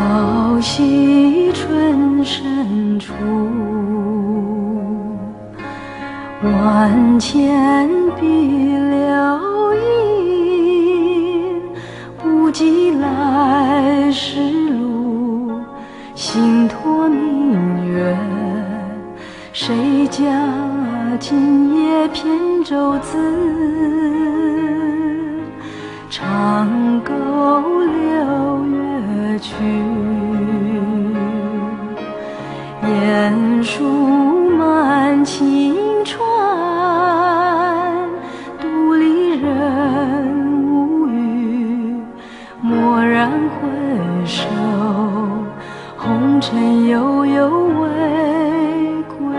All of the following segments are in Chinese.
小溪春深处，万千碧流影，不及来时路，心托明月，谁家今夜扁舟子，长沟流月去，雁书满轻船，独立人无语，蓦然回首，红尘悠悠为归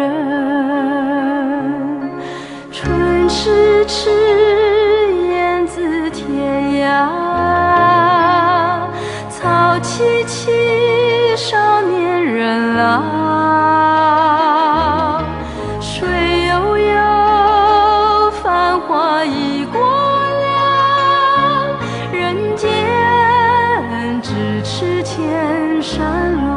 人。春迟迟，雁自天涯，草萋萋，少年人老。水悠悠，繁华已过了，人间咫尺千山路。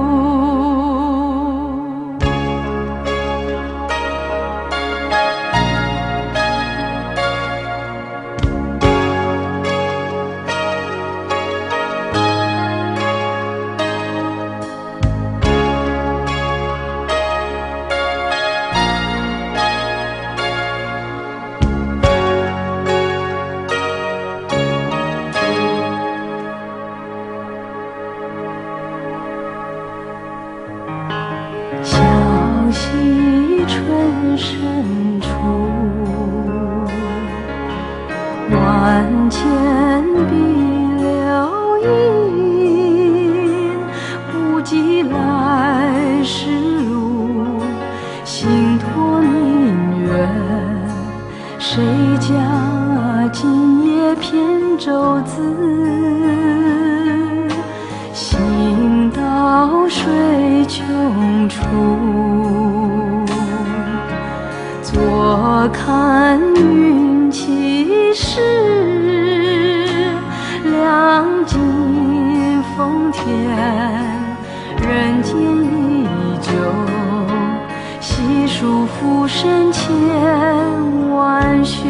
小溪春深处，万千碧流影，不及来时路，心托明月，谁家今夜扁舟子，行到水穷处，坐看云起时，两尽风天，人间依旧，细数浮生千万绪。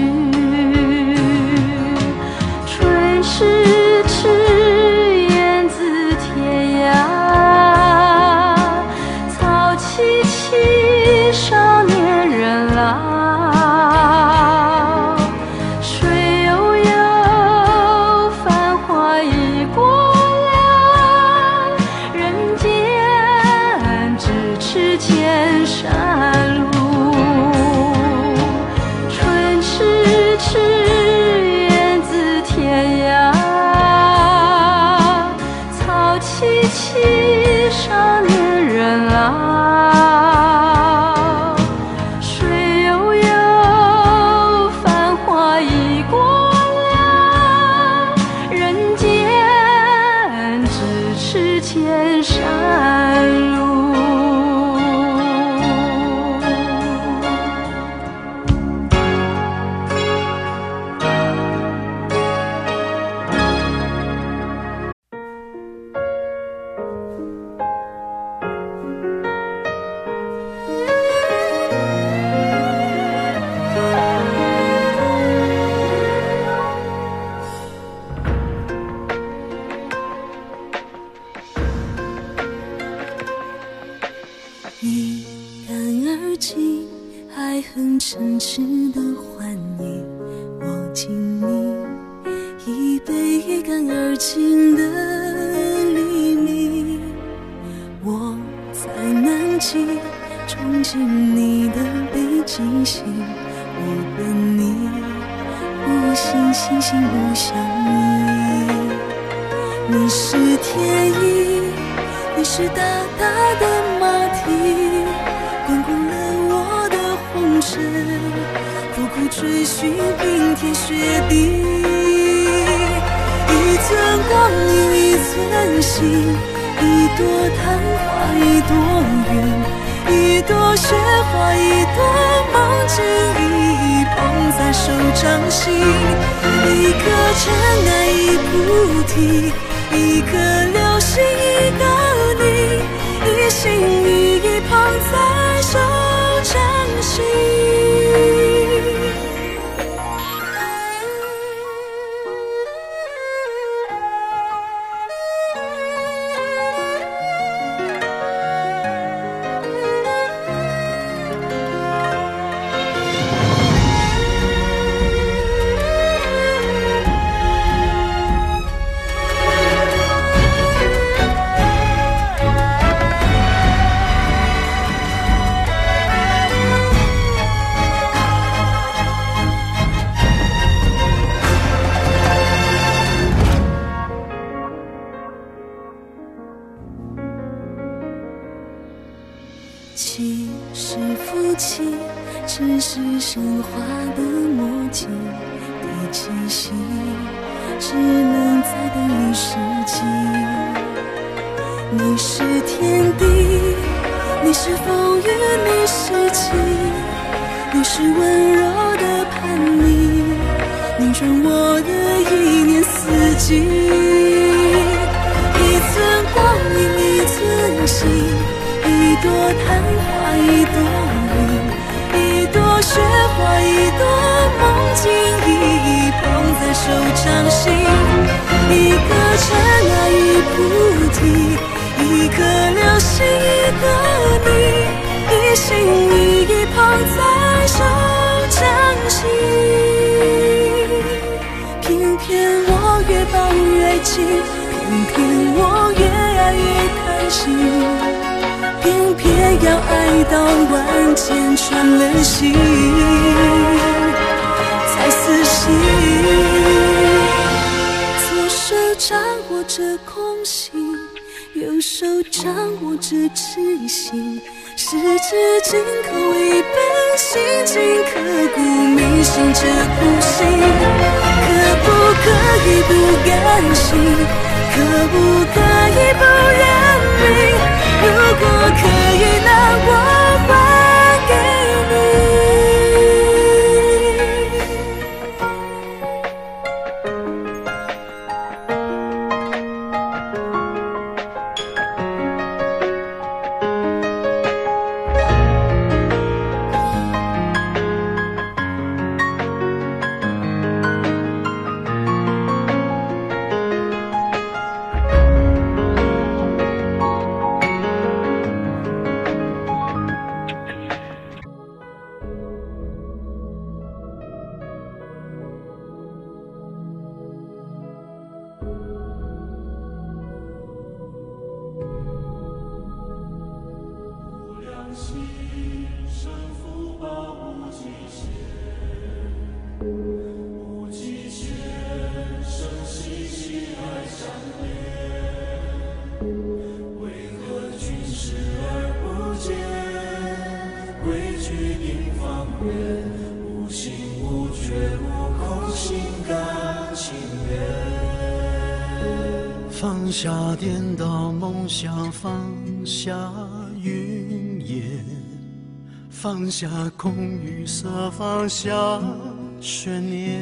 春迟迟，雁自天涯，草萋萋，少年人老。水悠悠，繁华已过了，人间咫尺千山路。春迟迟，雁自天涯，草萋萋，少年人老。水悠悠，繁华已过了，人间咫尺千山路。 一干而尽，爱恨嗔痴的欢愉，我敬你一杯一干而尽的黎明。我在南极憧憬你的北极星，我跟你无心心心不相依。你是天意，你是大大的马蹄，滚滚了我的红尘，苦苦追寻冰天雪地。一寸光阴一寸心，一朵昙花一朵云，一朵雪花一朵梦境，一捧在手掌心。一颗尘埃一菩提，一颗流星心一个你，一心一意捧在手掌心。其实夫妻只是神话的默契，第七夕只能再等一世纪。你是天地，你是风雨，你是晴，你是温柔的叛逆，你转我的一年四季。一寸光阴一寸心，一朵昙花一朵云，一朵雪花一朵梦境，一捧在手掌心。一个尘埃一菩提，一颗流星一个你，一心一意捧在手掌心。偏偏我越抱越紧，偏偏我越爱越贪心，偏偏要爱到万箭穿了心，才死心。左手掌握着空心，右手掌握着痴心，十指紧扣一本心经，刻骨铭心这苦心。可不可以不甘心？可不可以不认命？如果可以，那我还给你。 放下颠倒梦想，放下云烟，放下空与色，放下悬念。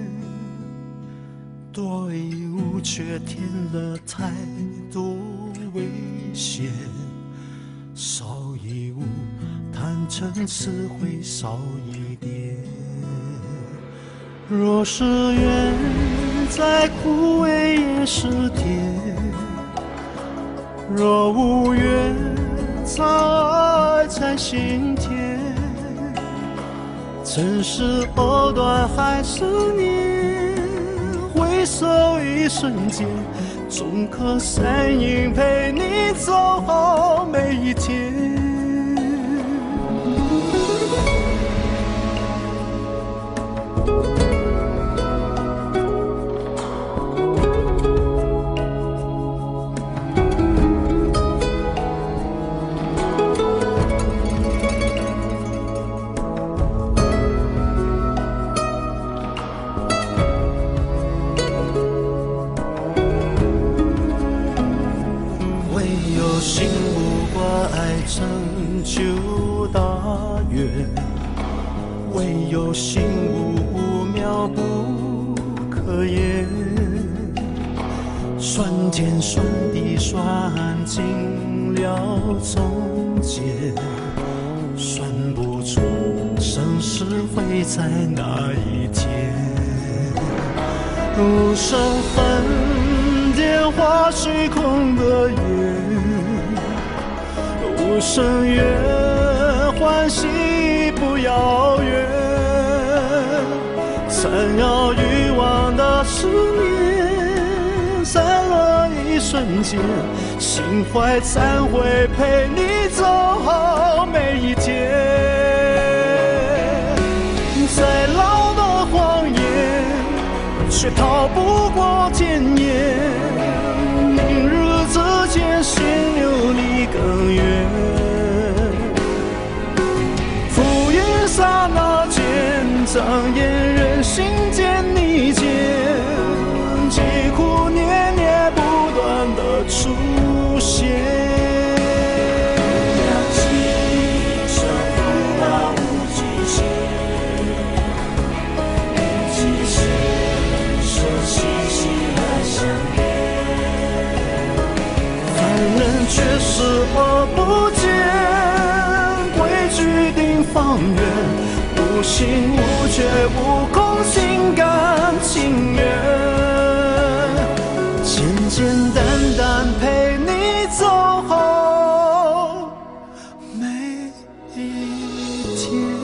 多一物却添了太多危险，少一物坦诚词汇少一点。若是缘再枯萎也是甜，若无缘藏爱在心田。曾是藕断还是念，回首一瞬间，总可身影陪你走好每一天。成就大愿，唯有心无妙不可言。 酸甜酸地酸尽了终结，算不出生死会在哪一天。无声粉蝶花虚空的月，无声月欢喜不遥远，缠绕欲望的思念散了一瞬间，心怀忏悔陪你走好每一天。再老的谎言却逃不过检验，明日之间心留你更远。浮云刹那间张眼人心间逆间，疾苦念念不断的出现。却视而不见，规矩定方圆，无心无觉无空，心甘情愿，简简单单陪你走好每一天。